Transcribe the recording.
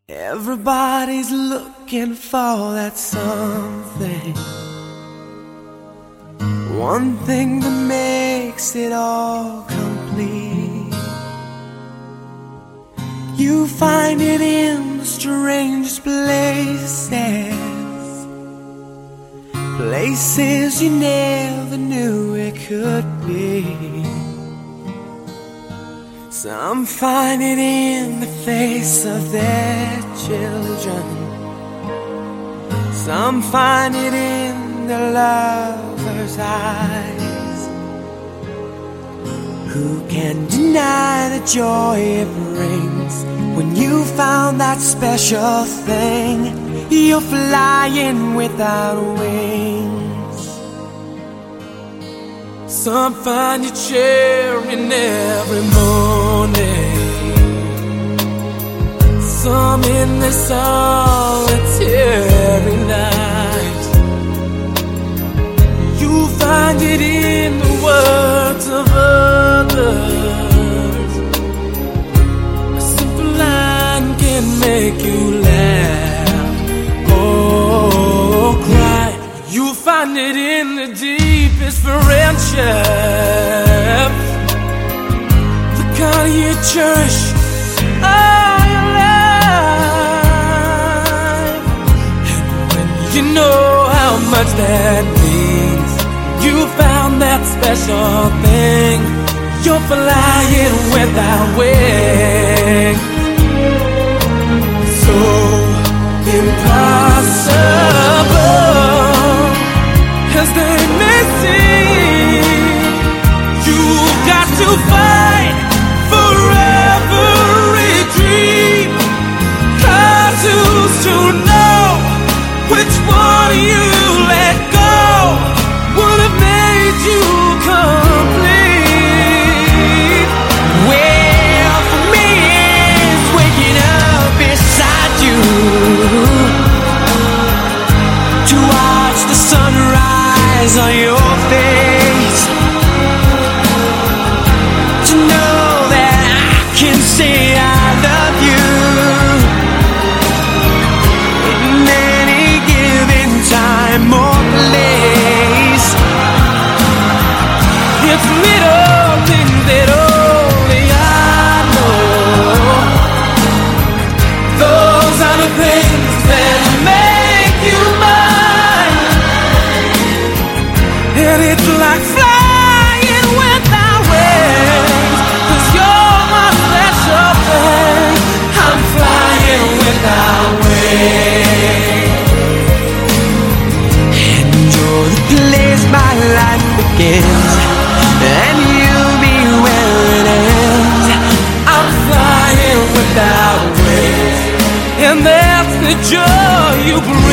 Everybody's looking for that something, one thing that makes it all complete. You find it in the strangest places, places you never knew it could be. Some find it in the face of their children, some find it in the lover's eyes. Who can deny the joy it brings when you found that special thing? You're flying without wings. Some find you cheering every morning, some in the solitary night. You find it in the words of others. A simple line can make you laugh or cry. You find it in the deepest friendship, the kind you cherish all your life. And when you know how much that means, you found that special thing. You're flying without wings. So impossible as they may seem, you've got to fight for every dream. 'Cause who's to know which one you let go would have made you complete? Well, for me it's waking up beside you to watch the sunrise on your face, to know that I can say I love you in any given time or place. It's little things that only I know. Those are the things that make you mine. And it's like flying without wings, 'cause you're my special thing. I'm flying without wings. And you're the place my life begins, and you'll be where it ends. I'm flying without wings, and that's the joy you bring.